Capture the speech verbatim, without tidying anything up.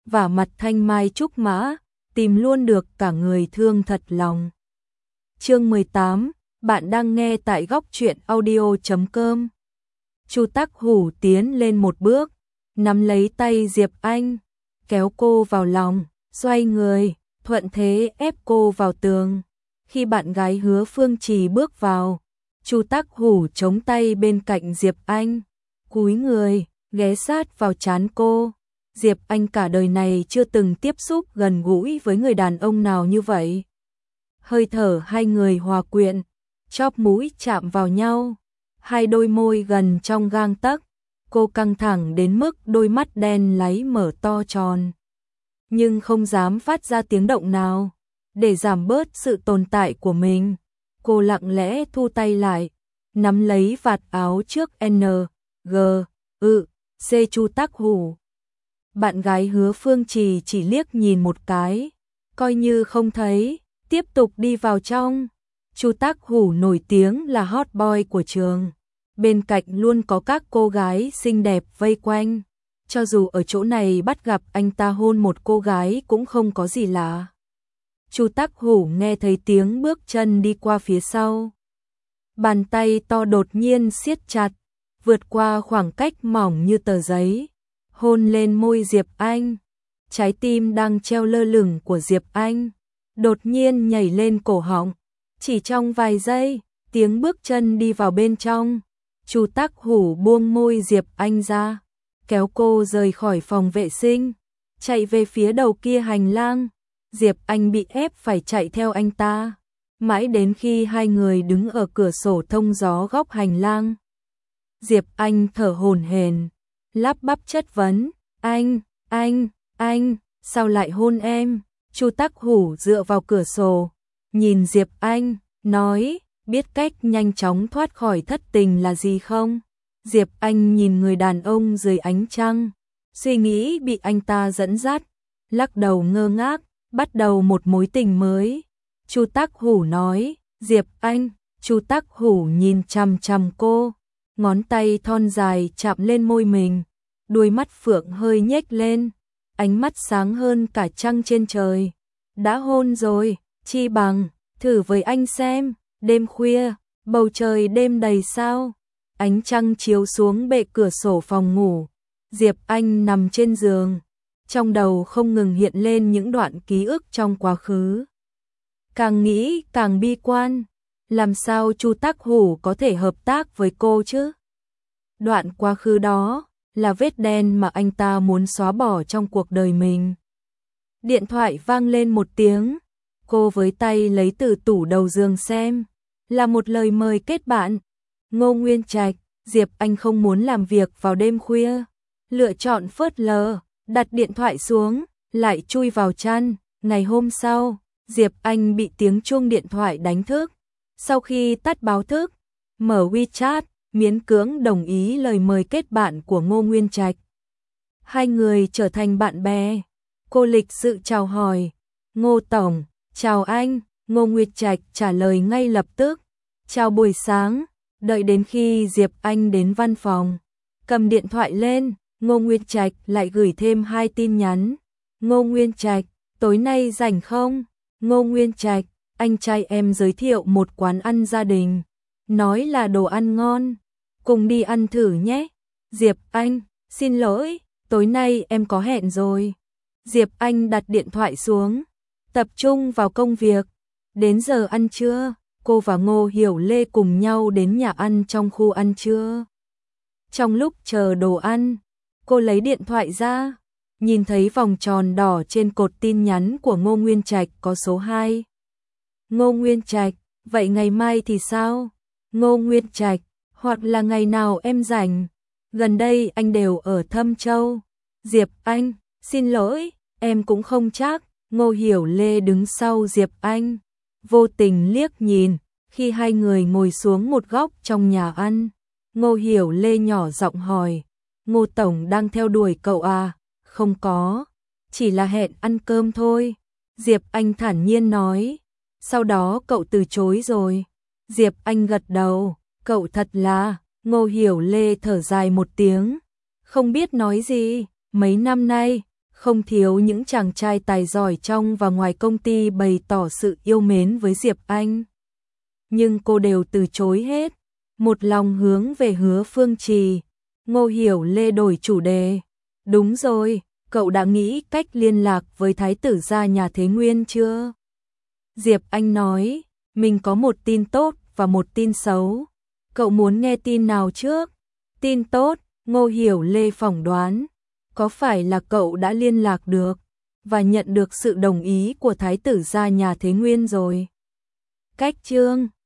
vả mặt thanh mai trúc mã, tìm luôn được cả người thương thật lòng. Chương mười tám, bạn đang nghe tại góc truyện audio chấm com. Chu Tắc Hủ tiến lên một bước, nắm lấy tay Diệp Anh, kéo cô vào lòng, xoay người, thuận thế ép cô vào tường. Khi bạn gái Hứa Phương Trì bước vào, Chu Tắc Hủ chống tay bên cạnh Diệp Anh, cúi người, ghé sát vào trán cô. Diệp Anh cả đời này chưa từng tiếp xúc gần gũi với người đàn ông nào như vậy. Hơi thở hai người hòa quyện, chóp mũi chạm vào nhau, hai đôi môi gần trong gang tấc. Cô căng thẳng đến mức đôi mắt đen láy mở to tròn, nhưng không dám phát ra tiếng động nào. Để giảm bớt sự tồn tại của mình, cô lặng lẽ thu tay lại, nắm lấy vạt áo trước N, G, ư, C Chu Tắc Hủ. Bạn gái Hứa Phương Trì chỉ liếc nhìn một cái, coi như không thấy, tiếp tục đi vào trong. Chu Tắc Hủ nổi tiếng là hot boy của trường, bên cạnh luôn có các cô gái xinh đẹp vây quanh. Cho dù ở chỗ này bắt gặp anh ta hôn một cô gái cũng không có gì lạ. Chu Tắc Hủ nghe thấy tiếng bước chân đi qua phía sau. Bàn tay to đột nhiên siết chặt, vượt qua khoảng cách mỏng như tờ giấy, hôn lên môi Diệp Anh. Trái tim đang treo lơ lửng của Diệp Anh đột nhiên nhảy lên cổ họng. Chỉ trong vài giây, tiếng bước chân đi vào bên trong. Chu Tắc Hủ buông môi Diệp Anh ra, kéo cô rời khỏi phòng vệ sinh, chạy về phía đầu kia hành lang. Diệp Anh bị ép phải chạy theo anh ta, mãi đến khi hai người đứng ở cửa sổ thông gió góc hành lang. Diệp Anh thở hổn hển, lắp bắp chất vấn, anh, anh, anh, sao lại hôn em? Chu Tắc Hủ dựa vào cửa sổ, nhìn Diệp Anh, nói, biết cách nhanh chóng thoát khỏi thất tình là gì không? Diệp Anh nhìn người đàn ông dưới ánh trăng, suy nghĩ bị anh ta dẫn dắt, lắc đầu ngơ ngác, bắt đầu một mối tình mới. Chu Tắc Hủ nói, Diệp Anh. Chu Tắc Hủ nhìn chằm chằm cô, ngón tay thon dài chạm lên môi mình, đuôi mắt phượng hơi nhếch lên, ánh mắt sáng hơn cả trăng trên trời. Đã hôn rồi, chi bằng thử với anh xem. Đêm khuya, bầu trời đêm đầy sao, ánh trăng chiếu xuống bệ cửa sổ phòng ngủ. Diệp Anh nằm trên giường, trong đầu không ngừng hiện lên những đoạn ký ức trong quá khứ. Càng nghĩ càng bi quan, làm sao Chu Tắc Hủ có thể hợp tác với cô chứ? Đoạn quá khứ đó là vết đen mà anh ta muốn xóa bỏ trong cuộc đời mình. Điện thoại vang lên một tiếng, cô với tay lấy từ tủ đầu giường xem, là một lời mời kết bạn. Ngô Nguyên Trạch. Diệp Anh không muốn làm việc vào đêm khuya, lựa chọn phớt lờ, đặt điện thoại xuống, lại chui vào chăn. Ngày hôm sau, Diệp Anh bị tiếng chuông điện thoại đánh thức. Sau khi tắt báo thức, mở WeChat, miễn cưỡng đồng ý lời mời kết bạn của Ngô Nguyên Trạch. Hai người trở thành bạn bè. Cô lịch sự chào hỏi, Ngô Tổng, chào anh. Ngô Nguyên Trạch trả lời ngay lập tức, chào buổi sáng. Đợi đến khi Diệp Anh đến văn phòng, cầm điện thoại lên, Ngô Nguyên Trạch lại gửi thêm hai tin nhắn. Ngô Nguyên Trạch, tối nay rảnh không? Ngô Nguyên Trạch, anh trai em giới thiệu một quán ăn gia đình, nói là đồ ăn ngon, cùng đi ăn thử nhé. Diệp Anh, xin lỗi, tối nay em có hẹn rồi. Diệp Anh đặt điện thoại xuống, tập trung vào công việc. Đến giờ ăn trưa, cô và Ngô Hiểu Lê cùng nhau đến nhà ăn trong khu ăn trưa. Trong lúc chờ đồ ăn, cô lấy điện thoại ra, nhìn thấy vòng tròn đỏ trên cột tin nhắn của Ngô Nguyên Trạch có số hai. Ngô Nguyên Trạch, vậy ngày mai thì sao? Ngô Nguyên Trạch, hoặc là ngày nào em rảnh, gần đây anh đều ở Thâm Châu. Diệp Anh, xin lỗi, em cũng không chắc. Ngô Hiểu Lê đứng sau Diệp Anh, vô tình liếc nhìn, khi hai người ngồi xuống một góc trong nhà ăn. Ngô Hiểu Lê nhỏ giọng hỏi, Ngô Tổng đang theo đuổi cậu à? Không có, chỉ là hẹn ăn cơm thôi. Diệp Anh thản nhiên nói, sau đó cậu từ chối rồi. Diệp Anh gật đầu, cậu thật là. Ngô Hiểu Lê thở dài một tiếng, không biết nói gì. Mấy năm nay, không thiếu những chàng trai tài giỏi trong và ngoài công ty bày tỏ sự yêu mến với Diệp Anh. Nhưng cô đều từ chối hết, một lòng hướng về Hứa Phương Trì. Ngô Hiểu Lê đổi chủ đề. Đúng rồi, cậu đã nghĩ cách liên lạc với thái tử gia nhà Thế Nguyên chưa? Diệp Anh nói, mình có một tin tốt và một tin xấu. Cậu muốn nghe tin nào trước? Tin tốt, Ngô Hiểu Lê phỏng đoán. Có phải là cậu đã liên lạc được và nhận được sự đồng ý của thái tử gia nhà Thế Nguyên rồi? Cách chương